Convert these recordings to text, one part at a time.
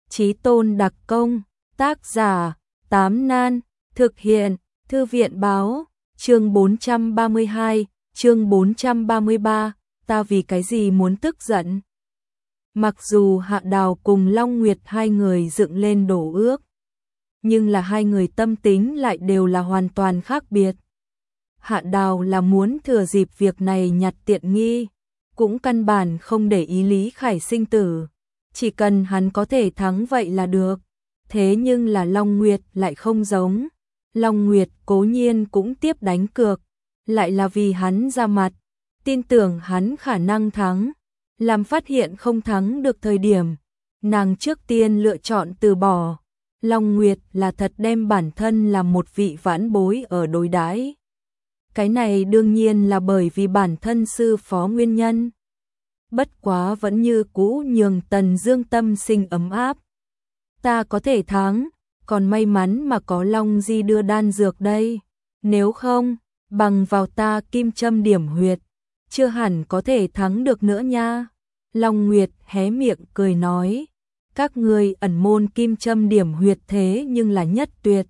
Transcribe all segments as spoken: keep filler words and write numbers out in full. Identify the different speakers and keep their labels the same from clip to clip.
Speaker 1: Chí tôn đặc công, tác giả, Tám Nan, thực hiện, Thư viện báo, chương bốn trăm ba mươi hai, chương bốn trăm ba mươi ba, ta vì cái gì muốn tức giận? Mặc dù Hạ Đào cùng Long Nguyệt hai người dựng lên đổ ước, nhưng là hai người tâm tính lại đều là hoàn toàn khác biệt. Hạ Đào là muốn thừa dịp việc này nhặt tiện nghi, cũng căn bản không để ý Lý Khải sinh tử, chỉ cần hắn có thể thắng vậy là được. Thế nhưng là Long Nguyệt lại không giống. Long Nguyệt cố nhiên cũng tiếp đánh cược, lại là vì hắn ra mặt, tin tưởng hắn khả năng thắng. Làm phát hiện không thắng được thời điểm, nàng trước tiên lựa chọn từ bỏ. Long Nguyệt là thật đem bản thân là một vị vãn bối ở đối đãi. Cái này đương nhiên là bởi vì bản thân sư phó nguyên nhân. Bất quá vẫn như cũ nhường Tần Dương tâm sinh ấm áp. Ta có thể thắng, còn may mắn mà có Long Di đưa đan dược đây. Nếu không, bằng vào ta kim châm điểm huyệt, chưa hẳn có thể thắng được nữa nha. Long Nguyệt hé miệng cười nói, các ngươi ẩn môn kim châm điểm huyệt thế nhưng là nhất tuyệt.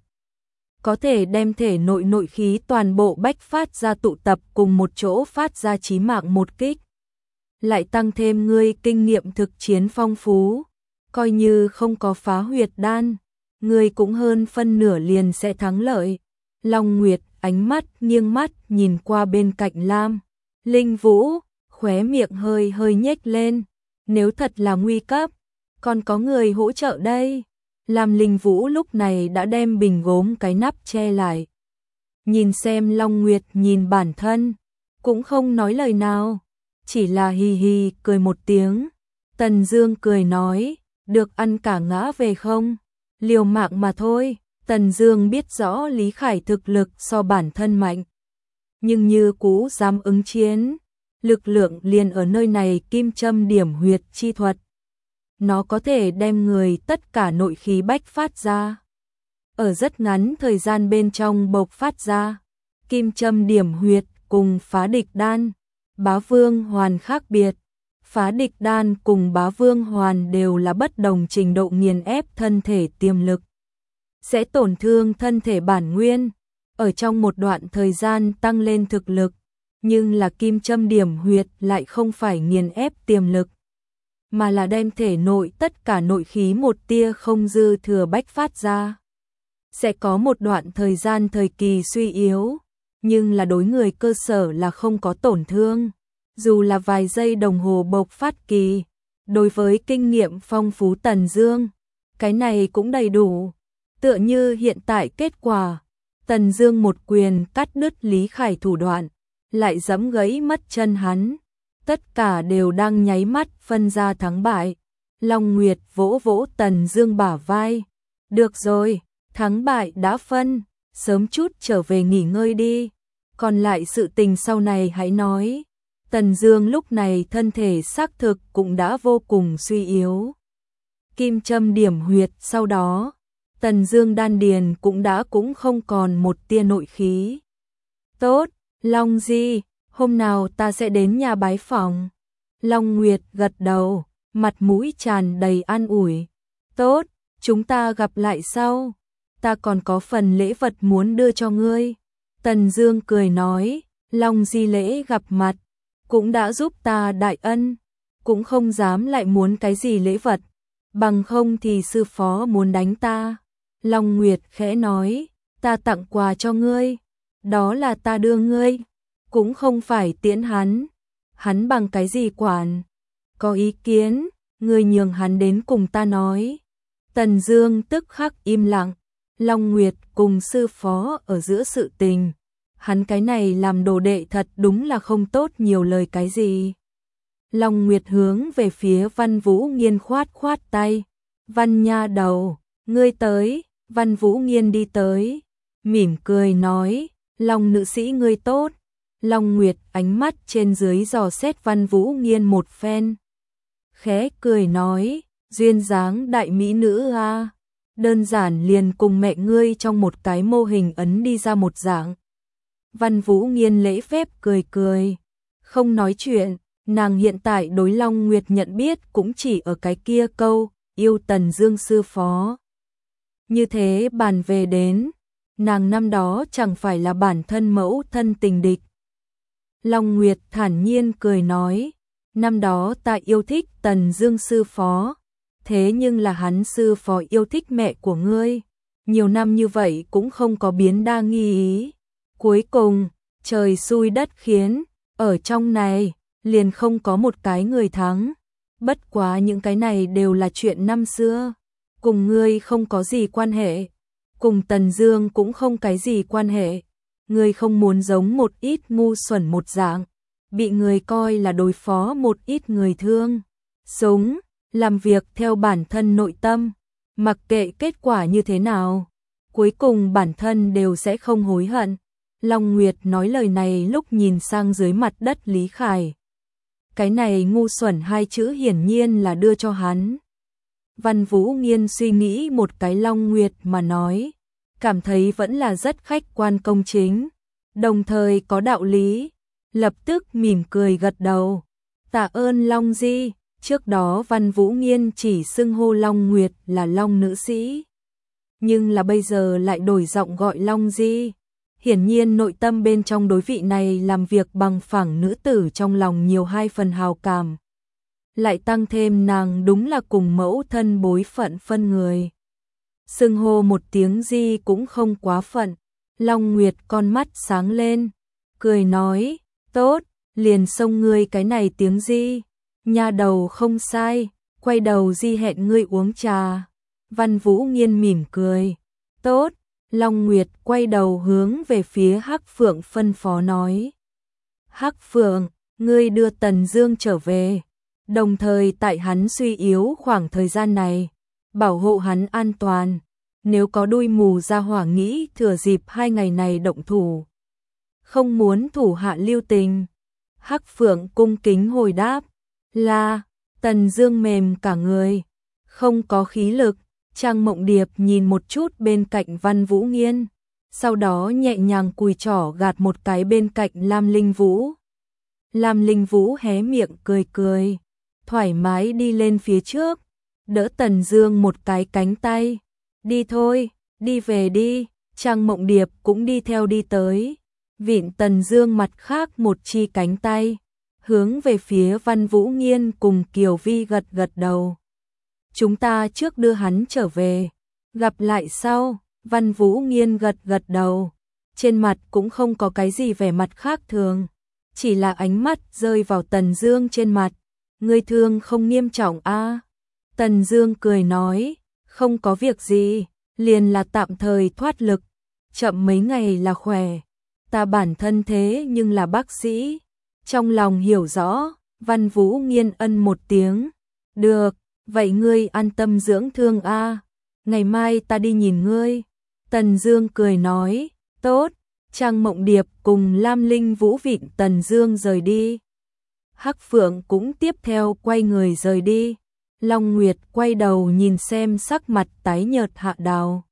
Speaker 1: Có thể đem thể nội nội khí toàn bộ bách phát ra tụ tập cùng một chỗ phát ra chí mạng một kích. Lại tăng thêm ngươi kinh nghiệm thực chiến phong phú, coi như không có phá huyệt đan, ngươi cũng hơn phân nửa liền sẽ thắng lợi. Long Nguyệt ánh mắt nghiêng mắt nhìn qua bên cạnh Lam Linh Vũ, khóe miệng hơi hơi nhếch lên, nếu thật là nguy cấp, còn có người hỗ trợ đây. Lam Linh Vũ lúc này đã đem bình gốm cái nắp che lại. Nhìn xem Long Nguyệt nhìn bản thân, cũng không nói lời nào, chỉ là hì hì cười một tiếng. Tần Dương cười nói, được ăn cả ngã về không? Liều mạng mà thôi. Tần Dương biết rõ Lý Khải thực lực so bản thân mạnh, nhưng như cũ dám ứng chiến, lực lượng liền ở nơi này kim châm điểm huyệt chi thuật. Nó có thể đem người tất cả nội khí bách phát ra, ở rất ngắn thời gian bên trong bộc phát ra. Kim châm điểm huyệt cùng phá địch đan, bá vương hoàn khác biệt. Phá địch đan cùng bá vương hoàn đều là bất đồng trình độ nghiền ép thân thể tiềm lực, sẽ tổn thương thân thể bản nguyên, ở trong một đoạn thời gian tăng lên thực lực. Nhưng là kim châm điểm huyệt lại không phải nghiền ép tiềm lực, mà là đem thể nội tất cả nội khí một tia không dư thừa bách phát ra. Sẽ có một đoạn thời gian thời kỳ suy yếu, nhưng là đối người cơ sở là không có tổn thương. Dù là vài giây đồng hồ bộc phát kỳ, đối với kinh nghiệm phong phú Tần Dương, cái này cũng đầy đủ. Tựa như hiện tại kết quả, Tần Dương một quyền cắt đứt Lý Khải thủ đoạn, lại giẫm gãy mất chân hắn. Tất cả đều đang nháy mắt phân ra thắng bại. Long Nguyệt vỗ vỗ Tần Dương bả vai, được rồi, thắng bại đã phân, sớm chút trở về nghỉ ngơi đi, còn lại sự tình sau này hãy nói. Tần Dương lúc này thân thể xác thực cũng đã vô cùng suy yếu. Kim châm điểm huyệt sau đó, Tần Dương đan điền cũng đã cũng không còn một tia nội khí. Tốt, Long Di, hôm nào ta sẽ đến nhà bái phỏng. Long Nguyệt gật đầu, mặt mũi tràn đầy an ủi. Tốt, chúng ta gặp lại sau, ta còn có phần lễ vật muốn đưa cho ngươi. Tần Dương cười nói, Long Di lễ gặp mặt, cũng đã giúp ta đại ân, cũng không dám lại muốn cái gì lễ vật, bằng không thì sư phó muốn đánh ta. Long Nguyệt khẽ nói, ta tặng quà cho ngươi, đó là ta đưa ngươi, cũng không phải tiễn hắn, hắn bằng cái gì quản, có ý kiến, ngươi nhường hắn đến cùng ta nói. Tần Dương tức khắc im lặng, Long Nguyệt cùng sư phó ở giữa sự tình, hắn cái này làm đồ đệ thật đúng là không tốt nhiều lời cái gì. Long Nguyệt hướng về phía Văn Vũ Nghiên khoát khoát tay, Văn nha đầu, ngươi tới. Văn Vũ Nghiên đi tới, mỉm cười nói, Long nữ sĩ ngươi tốt. Long Nguyệt ánh mắt trên dưới dò xét Văn Vũ Nghiên một phen, khẽ cười nói, duyên dáng đại mỹ nữ a, đơn giản liền cùng mẹ ngươi trong một cái mô hình ấn đi ra một dạng. Văn Vũ Nghiên lễ phép cười cười, không nói chuyện, nàng hiện tại đối Long Nguyệt nhận biết cũng chỉ ở cái kia câu, yêu Tần Dương sư phó. Như thế bàn về đến, nàng năm đó chẳng phải là bản thân mẫu thân tình địch. Long Nguyệt thản nhiên cười nói, năm đó ta yêu thích Tần Dương sư phó, thế nhưng là hắn sư phó yêu thích mẹ của ngươi, nhiều năm như vậy cũng không có biến đa nghi ý. Cuối cùng, trời xui đất khiến, ở trong này, liền không có một cái người thắng. Bất quá những cái này đều là chuyện năm xưa, cùng ngươi không có gì quan hệ, cùng Tần Dương cũng không cái gì quan hệ. Ngươi không muốn giống một ít ngu xuẩn một dạng, bị người coi là đối phó một ít người thương. Sống, làm việc theo bản thân nội tâm, mặc kệ kết quả như thế nào, cuối cùng bản thân đều sẽ không hối hận. Long Nguyệt nói lời này lúc nhìn sang dưới mặt đất Lý Khải. Cái này ngu xuẩn hai chữ hiển nhiên là đưa cho hắn. Văn Vũ Nghiên suy nghĩ một cái Long Nguyệt mà nói, cảm thấy vẫn là rất khách quan công chính, đồng thời có đạo lý, lập tức mỉm cười gật đầu. Tạ ơn Long Di, trước đó Văn Vũ Nghiên chỉ xưng hô Long Nguyệt là Long nữ sĩ, nhưng là bây giờ lại đổi giọng gọi Long Di. Hiển nhiên nội tâm bên trong đối vị này làm việc bằng phẳng nữ tử trong lòng nhiều hai phần hào cảm. Lại tăng thêm nàng đúng là cùng mẫu thân bối phận phân người. Xưng hô một tiếng Di cũng không quá phận. Long Nguyệt con mắt sáng lên, cười nói, tốt, liền xông ngươi cái này tiếng Di. Nha đầu không sai, quay đầu Di hẹn ngươi uống trà. Văn Vũ Nghiên mỉm cười, tốt. Long Nguyệt quay đầu hướng về phía Hắc Phượng phân phó nói, Hắc Phượng, ngươi đưa Tần Dương trở về, đồng thời tại hắn suy yếu khoảng thời gian này, bảo hộ hắn an toàn, nếu có đuôi mù ra hỏa nghĩ thừa dịp hai ngày này động thủ, không muốn thủ hạ lưu tình. Hắc Phượng cung kính hồi đáp, là. Tần Dương mềm cả người, không có khí lực. Trang Mộng Điệp nhìn một chút bên cạnh Văn Vũ Nghiên, sau đó nhẹ nhàng cùi trỏ gạt một cái bên cạnh Lam Linh Vũ. Lam Linh Vũ hé miệng cười cười, thoải mái đi lên phía trước, đỡ Tần Dương một cái cánh tay. Đi thôi, đi về đi. Trang Mộng Điệp cũng đi theo đi tới, vịn Tần Dương mặt khác một chi cánh tay, hướng về phía Văn Vũ Nghiên cùng Kiều Vi gật gật đầu. Chúng ta trước đưa hắn trở về, gặp lại sau. Văn Vũ Nghiên gật gật đầu, trên mặt cũng không có cái gì vẻ mặt khác thường, chỉ là ánh mắt rơi vào Tần Dương trên mặt. Ngươi thương không nghiêm trọng a? À? Tần Dương cười nói, không có việc gì, liền là tạm thời thoát lực, chậm mấy ngày là khỏe. Ta bản thân thế nhưng là bác sĩ, trong lòng hiểu rõ. Văn Vũ Nghiên ân một tiếng, được. Vậy ngươi an tâm dưỡng thương a, à? Ngày mai ta đi nhìn ngươi. Tần Dương cười nói, tốt. Trang Mộng Điệp cùng Lam Linh Vũ vịn Tần Dương rời đi. Hắc Phượng cũng tiếp theo quay người rời đi. Long Nguyệt quay đầu nhìn xem sắc mặt tái nhợt Hạ Đào.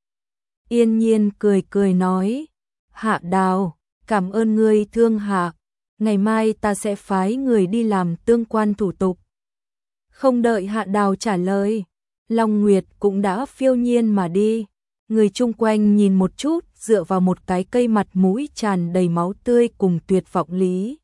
Speaker 1: Yên nhiên cười cười nói, Hạ Đào, cảm ơn ngươi thương hạ, ngày mai ta sẽ phái người đi làm tương quan thủ tục. Không đợi Hạ Đào trả lời, Long Nguyệt cũng đã phiêu nhiên mà đi. Người chung quanh nhìn một chút, dựa vào một cái cây mặt mũi tràn đầy máu tươi cùng tuyệt vọng Lý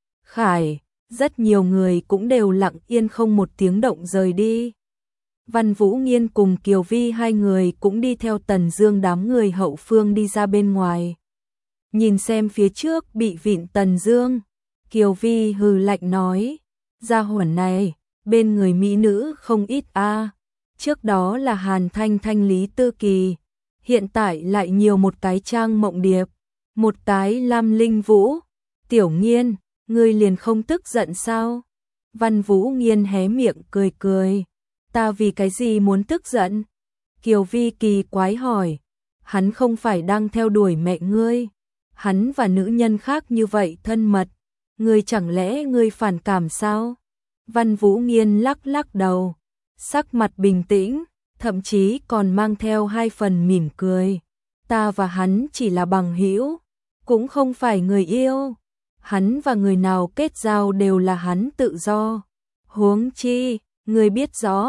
Speaker 1: Khải, rất nhiều người cũng đều lặng yên không một tiếng động rời đi. Văn Vũ Nghiên cùng Kiều Vi hai người cũng đi theo Tần Dương đám người hậu phương đi ra bên ngoài. Nhìn xem phía trước bị vịn Tần Dương, Kiều Vi hừ lạnh nói, gia hỏa này, bên người mỹ nữ không ít a. À. Trước đó là Hàn Thanh Thanh Lý Tư Kỳ, hiện tại lại nhiều một cái Trang Mộng Điệp, một cái Lam Linh Vũ. Tiểu Nghiên, ngươi liền không tức giận sao? Văn Vũ Nghiên hé miệng cười cười, ta vì cái gì muốn tức giận? Kiều Vi kỳ quái hỏi, hắn không phải đang theo đuổi mẹ ngươi, hắn và nữ nhân khác như vậy thân mật, ngươi chẳng lẽ ngươi phản cảm sao? Văn Vũ Nghiên lắc lắc đầu, sắc mặt bình tĩnh, thậm chí còn mang theo hai phần mỉm cười. Ta và hắn chỉ là bằng hữu, cũng không phải người yêu. Hắn và người nào kết giao đều là hắn tự do. Huống chi, người biết rõ,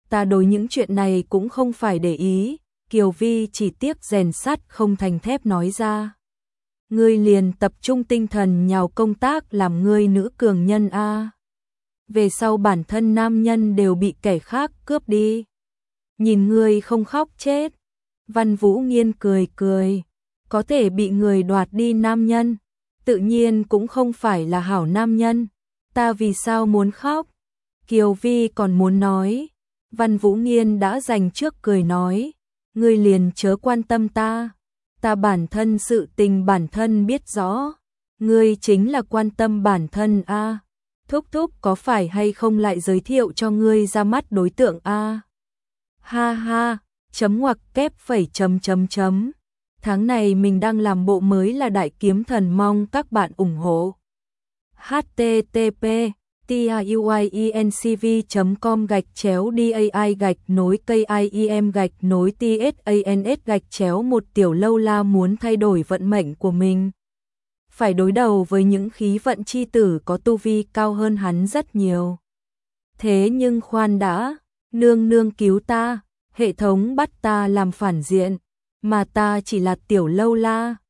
Speaker 1: ta đối những chuyện này cũng không phải để ý, Kiều Vi chỉ tiếc rèn sắt không thành thép nói ra. Ngươi liền tập trung tinh thần nhào công tác làm ngươi nữ cường nhân a. Về sau bản thân nam nhân đều bị kẻ khác cướp đi. Nhìn ngươi không khóc chết. Văn Vũ Nghiên cười cười, có thể bị người đoạt đi nam nhân, tự nhiên cũng không phải là hảo nam nhân, ta vì sao muốn khóc? Kiều Vi còn muốn nói, Văn Vũ Nghiên đã dành trước cười nói, ngươi liền chớ quan tâm ta, ta bản thân sự tình bản thân biết rõ, ngươi chính là quan tâm bản thân a. Thúc thúc có phải hay không lại giới thiệu cho ngươi ra mắt đối tượng a? Ha ha, chấm ngoặc kép phẩy chấm chấm chấm. Tháng này mình đang làm bộ mới là Đại Kiếm Thần, mong các bạn ủng hộ. h t t p tiuyencv chấm com gạch chéo dai gạch nối kim gạch nối tsans gạch chéo một Tiểu Lâu La muốn thay đổi vận mệnh của mình. Phải đối đầu với những khí vận chi tử có tu vi cao hơn hắn rất nhiều. Thế nhưng khoan đã, nương nương cứu ta, hệ thống bắt ta làm phản diện, mà ta chỉ là Tiểu Lâu La.